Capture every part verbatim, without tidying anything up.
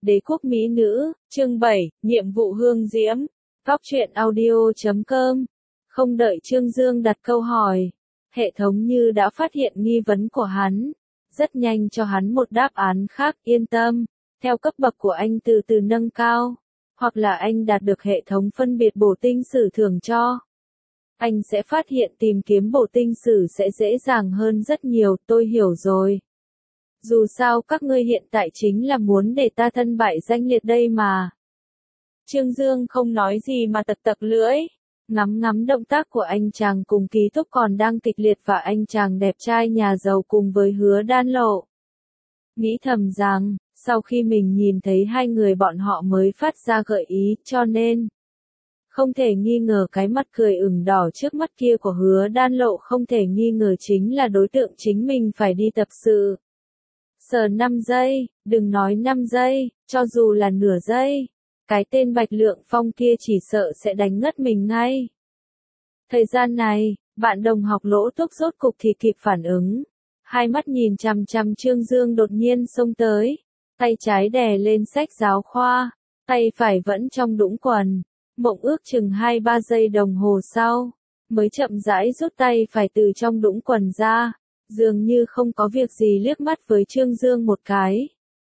Đế quốc mỹ nữ, chương bảy, nhiệm vụ hương diễm. Góc truyện audio chấm com. Không đợi Trương Dương đặt câu hỏi, hệ thống như đã phát hiện nghi vấn của hắn, rất nhanh cho hắn một đáp án khác. Yên tâm, theo cấp bậc của anh từ từ nâng cao, hoặc là anh đạt được hệ thống phân biệt bổ tinh sử thưởng cho, anh sẽ phát hiện tìm kiếm bổ tinh sử sẽ dễ dàng hơn rất nhiều. Tôi hiểu rồi. Dù sao các ngươi hiện tại chính là muốn để ta thân bại danh liệt đây mà. Trương Dương không nói gì mà tật tật lưỡi, ngắm ngắm động tác của anh chàng cùng ký túc còn đang kịch liệt và anh chàng đẹp trai nhà giàu cùng với Hứa Đan Lộ. Nghĩ thầm rằng, sau khi mình nhìn thấy hai người bọn họ mới phát ra gợi ý, cho nên không thể nghi ngờ cái mắt cười ửng đỏ trước mắt kia của Hứa Đan Lộ không thể nghi ngờ chính là đối tượng chính mình phải đi tập sự. Sờ năm giây, đừng nói năm giây, cho dù là nửa giây, cái tên Bạch Lượng Phong kia chỉ sợ sẽ đánh ngất mình ngay. Thời gian này, bạn đồng học Lỗ Túc rốt cục thì kịp phản ứng. Hai mắt nhìn chằm chằm Trương Dương đột nhiên xông tới, tay trái đè lên sách giáo khoa, tay phải vẫn trong đũng quần. Mộng ước chừng hai ba giây đồng hồ sau, mới chậm rãi rút tay phải từ trong đũng quần ra, dường như không có việc gì liếc mắt với Trương Dương một cái.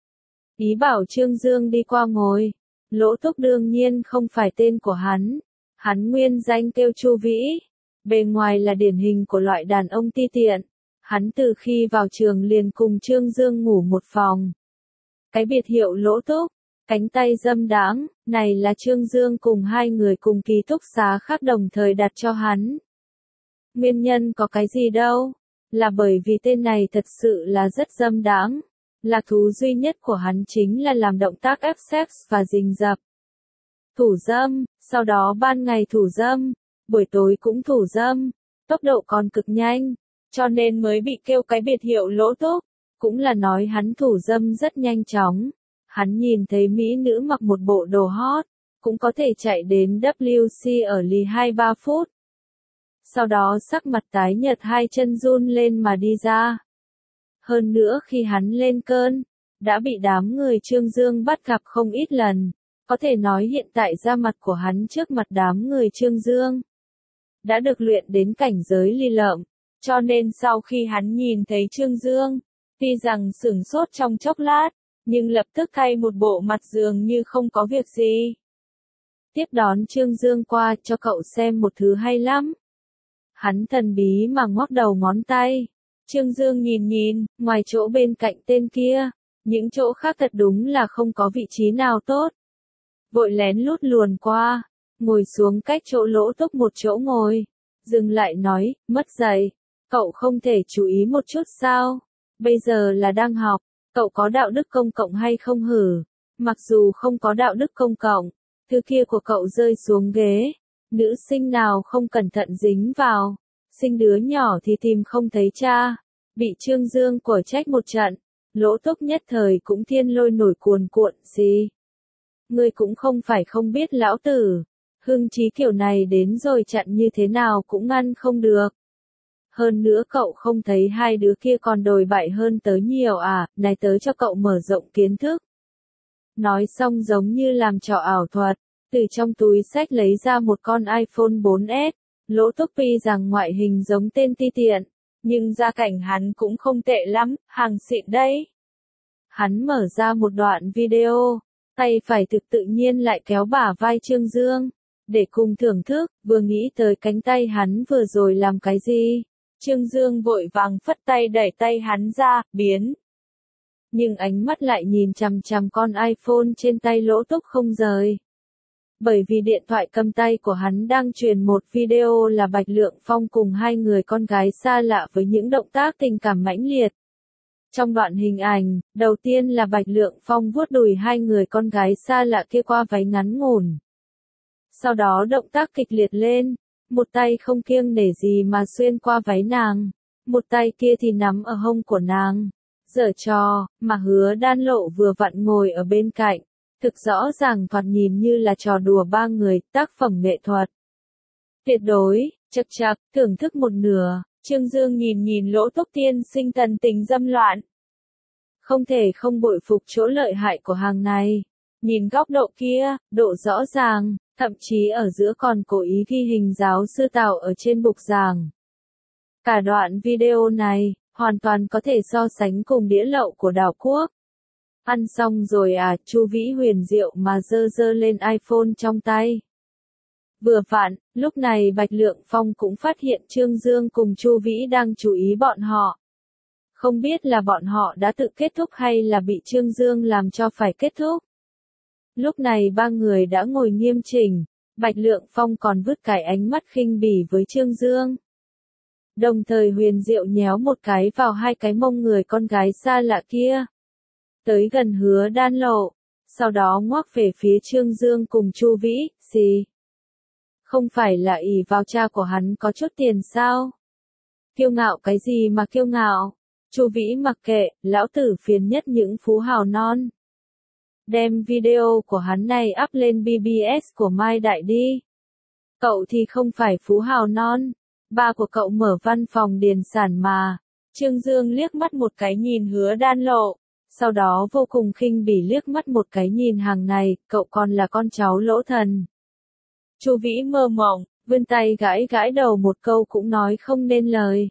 Ý bảo Trương Dương đi qua ngồi. Lỗ Túc đương nhiên không phải tên của hắn, hắn nguyên danh kêu Chu Vĩ, bề ngoài là điển hình của loại đàn ông ti tiện. Hắn từ khi vào trường liền cùng Trương Dương ngủ một phòng. Cái biệt hiệu Lỗ Túc, cánh tay dâm đãng, này là Trương Dương cùng hai người cùng ký túc xá khác đồng thời đặt cho hắn. Nguyên nhân có cái gì đâu, là bởi vì tên này thật sự là rất dâm đãng. Lạc thú duy nhất của hắn chính là làm động tác ép sex và rình rập. Thủ dâm, sau đó ban ngày thủ dâm, buổi tối cũng thủ dâm, tốc độ còn cực nhanh, cho nên mới bị kêu cái biệt hiệu Lỗ Túc, cũng là nói hắn thủ dâm rất nhanh chóng. Hắn nhìn thấy mỹ nữ mặc một bộ đồ hot, cũng có thể chạy đến W C ở lì hai ba phút. Sau đó sắc mặt tái nhợt hai chân run lên mà đi ra. Hơn nữa khi hắn lên cơn, đã bị đám người Trương Dương bắt gặp không ít lần, có thể nói hiện tại da mặt của hắn trước mặt đám người Trương Dương đã được luyện đến cảnh giới ly lợm, cho nên sau khi hắn nhìn thấy Trương Dương, tuy rằng sửng sốt trong chốc lát, nhưng lập tức thay một bộ mặt dường như không có việc gì. Tiếp đón Trương Dương qua cho cậu xem một thứ hay lắm. Hắn thần bí mà ngoắc đầu ngón tay. Trương Dương nhìn nhìn, ngoài chỗ bên cạnh tên kia, những chỗ khác thật đúng là không có vị trí nào tốt. Vội lén lút luồn qua, ngồi xuống cách chỗ Lỗ Túc một chỗ ngồi, dừng lại nói, mất dạy, cậu không thể chú ý một chút sao? Bây giờ là đang học, cậu có đạo đức công cộng hay không hử? Mặc dù không có đạo đức công cộng, thứ kia của cậu rơi xuống ghế, nữ sinh nào không cẩn thận dính vào, sinh đứa nhỏ thì tìm không thấy cha. Bị Trương Dương quở trách một trận, Lỗ Túc nhất thời cũng thiên lôi nổi cuồn cuộn. Gì? Ngươi cũng không phải không biết lão tử, hưng trí kiểu này đến rồi chặn như thế nào cũng ngăn không được. Hơn nữa cậu không thấy hai đứa kia còn đồi bại hơn tớ nhiều à, này tớ cho cậu mở rộng kiến thức. Nói xong giống như làm trò ảo thuật, từ trong túi xách lấy ra một con iPhone bốn S, Lỗ Túc tuy rằng ngoại hình giống tên ti tiện, nhưng gia cảnh hắn cũng không tệ lắm, hàng xịn đấy. Hắn mở ra một đoạn video, tay phải thực tự nhiên lại kéo bả vai Trương Dương, để cùng thưởng thức, vừa nghĩ tới cánh tay hắn vừa rồi làm cái gì. Trương Dương vội vàng phất tay đẩy tay hắn ra, biến. Nhưng ánh mắt lại nhìn chằm chằm con iPhone trên tay Lỗ Túc không rời. Bởi vì điện thoại cầm tay của hắn đang truyền một video là Bạch Lượng Phong cùng hai người con gái xa lạ với những động tác tình cảm mãnh liệt. Trong đoạn hình ảnh, đầu tiên là Bạch Lượng Phong vuốt đùi hai người con gái xa lạ kia qua váy ngắn ngủn. Sau đó động tác kịch liệt lên, một tay không kiêng nể gì mà xuyên qua váy nàng, một tay kia thì nắm ở hông của nàng. Giở trò, mà Hứa Đan Lộ vừa vặn ngồi ở bên cạnh. Thực rõ ràng thoạt nhìn như là trò đùa ba người, tác phẩm nghệ thuật. Tuyệt đối, chật chật, thưởng thức một nửa, Trương Dương nhìn nhìn Lỗ Túc tiên sinh thần tình dâm loạn. Không thể không bội phục chỗ lợi hại của hàng này. Nhìn góc độ kia, độ rõ ràng, thậm chí ở giữa còn cố ý ghi hình giáo sư Tào ở trên bục giảng. Cả đoạn video này, hoàn toàn có thể so sánh cùng đĩa lậu của đảo quốc. Ăn xong rồi à, Chu Vĩ huyền diệu mà giơ giơ lên iPhone trong tay. Vừa vặn, lúc này Bạch Lượng Phong cũng phát hiện Trương Dương cùng Chu Vĩ đang chú ý bọn họ. Không biết là bọn họ đã tự kết thúc hay là bị Trương Dương làm cho phải kết thúc. Lúc này ba người đã ngồi nghiêm chỉnh, Bạch Lượng Phong còn vứt cái ánh mắt khinh bỉ với Trương Dương. Đồng thời huyền diệu nhéo một cái vào hai cái mông người con gái xa lạ kia. Tới gần Hứa Đan Lộ, sau đó ngoắc về phía Trương Dương cùng Chu Vĩ, gì? Không phải là ỷ vào cha của hắn có chút tiền sao? Kiêu ngạo cái gì mà kiêu ngạo? Chu Vĩ mặc kệ, lão tử phiền nhất những phú hào non. Đem video của hắn này up lên bê bê ét của Mai Đại đi. Cậu thì không phải phú hào non. Ba của cậu mở văn phòng điền sản mà. Trương Dương liếc mắt một cái nhìn Hứa Đan Lộ. Sau đó vô cùng khinh bỉ liếc mắt một cái nhìn hàng này, cậu còn là con cháu Lỗ Thần. Chu Vĩ mơ mộng, vươn tay gãi gãi đầu một câu cũng nói không nên lời.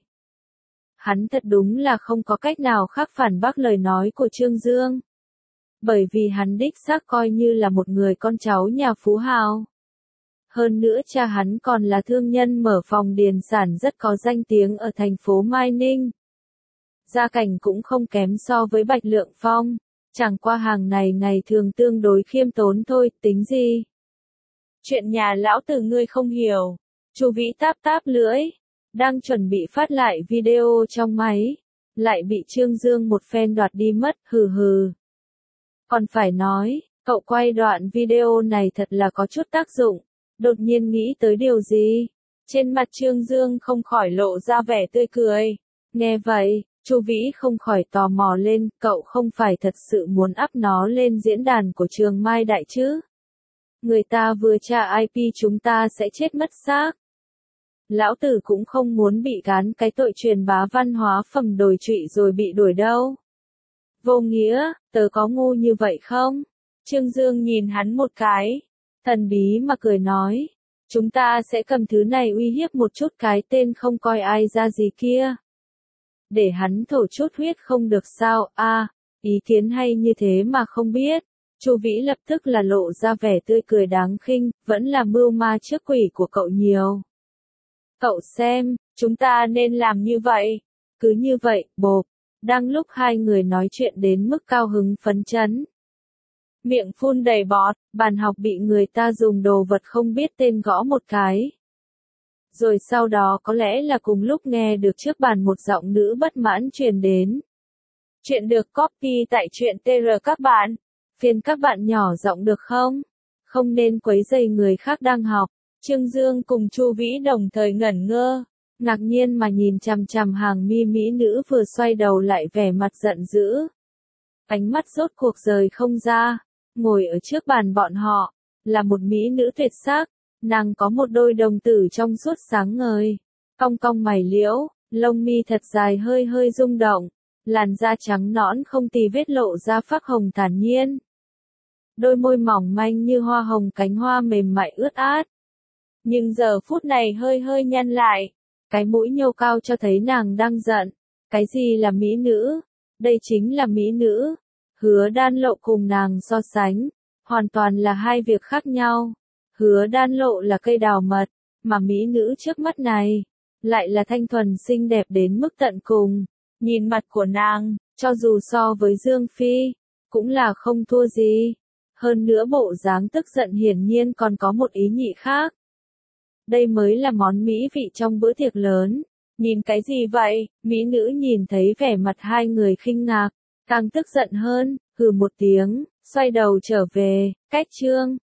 Hắn thật đúng là không có cách nào khác phản bác lời nói của Trương Dương. Bởi vì hắn đích xác coi như là một người con cháu nhà phú hào. Hơn nữa cha hắn còn là thương nhân mở phòng điền sản rất có danh tiếng ở thành phố Mai Ninh. Gia cảnh cũng không kém so với Bạch Lượng Phong, chẳng qua hàng này ngày thường tương đối khiêm tốn thôi, tính gì. Chuyện nhà lão tử ngươi không hiểu. Chu Vĩ táp táp lưỡi, đang chuẩn bị phát lại video trong máy, lại bị Trương Dương một phen đoạt đi mất, hừ hừ. Còn phải nói, cậu quay đoạn video này thật là có chút tác dụng, đột nhiên nghĩ tới điều gì. Trên mặt Trương Dương không khỏi lộ ra vẻ tươi cười. Nghe vậy, Chu Vĩ không khỏi tò mò lên, cậu không phải thật sự muốn up nó lên diễn đàn của trường Mai Đại chứ? Người ta vừa tra i pê chúng ta sẽ chết mất xác. Lão tử cũng không muốn bị gán cái tội truyền bá văn hóa phẩm đồi trụy rồi bị đuổi đâu. Vô nghĩa, tớ có ngu như vậy không? Trương Dương nhìn hắn một cái, thần bí mà cười nói, chúng ta sẽ cầm thứ này uy hiếp một chút cái tên không coi ai ra gì kia. Để hắn thổ chút huyết không được sao, a à, ý kiến hay như thế mà không biết. Chu Vĩ lập tức là lộ ra vẻ tươi cười đáng khinh, vẫn là mưu ma trước quỷ của cậu nhiều. Cậu xem, chúng ta nên làm như vậy. Cứ như vậy, bộp, đang lúc hai người nói chuyện đến mức cao hứng phấn chấn. Miệng phun đầy bọt, bàn học bị người ta dùng đồ vật không biết tên gõ một cái. Rồi sau đó có lẽ là cùng lúc nghe được trước bàn một giọng nữ bất mãn truyền đến. Chuyện được copy tại truyện tê rờ các bạn. Phiền các bạn nhỏ giọng được không? Không nên quấy rầy người khác đang học. Trương Dương cùng Chu Vĩ đồng thời ngẩn ngơ, ngạc nhiên mà nhìn chằm chằm hàng mi mỹ nữ vừa xoay đầu lại vẻ mặt giận dữ. Ánh mắt rốt cuộc rời không ra, ngồi ở trước bàn bọn họ, là một mỹ nữ tuyệt sắc, nàng có một đôi đồng tử trong suốt sáng ngời, cong cong mày liễu, lông mi thật dài hơi hơi rung động, làn da trắng nõn không tì vết lộ ra phác hồng thản nhiên. Đôi môi mỏng manh như hoa hồng cánh hoa mềm mại ướt át. Nhưng giờ phút này hơi hơi nhăn lại, cái mũi nhô cao cho thấy nàng đang giận. Cái gì là mỹ nữ? Đây chính là mỹ nữ. Hứa Đan Lộ cùng nàng so sánh, hoàn toàn là hai việc khác nhau. Hứa Đan Lộ là cây đào mật, mà mỹ nữ trước mắt này, lại là thanh thuần xinh đẹp đến mức tận cùng. Nhìn mặt của nàng, cho dù so với Dương Phi, cũng là không thua gì. Hơn nữa bộ dáng tức giận hiển nhiên còn có một ý nhị khác. Đây mới là món mỹ vị trong bữa tiệc lớn. Nhìn cái gì vậy? Mỹ nữ nhìn thấy vẻ mặt hai người khinh ngạc, càng tức giận hơn, hừ một tiếng, xoay đầu trở về, cách Trương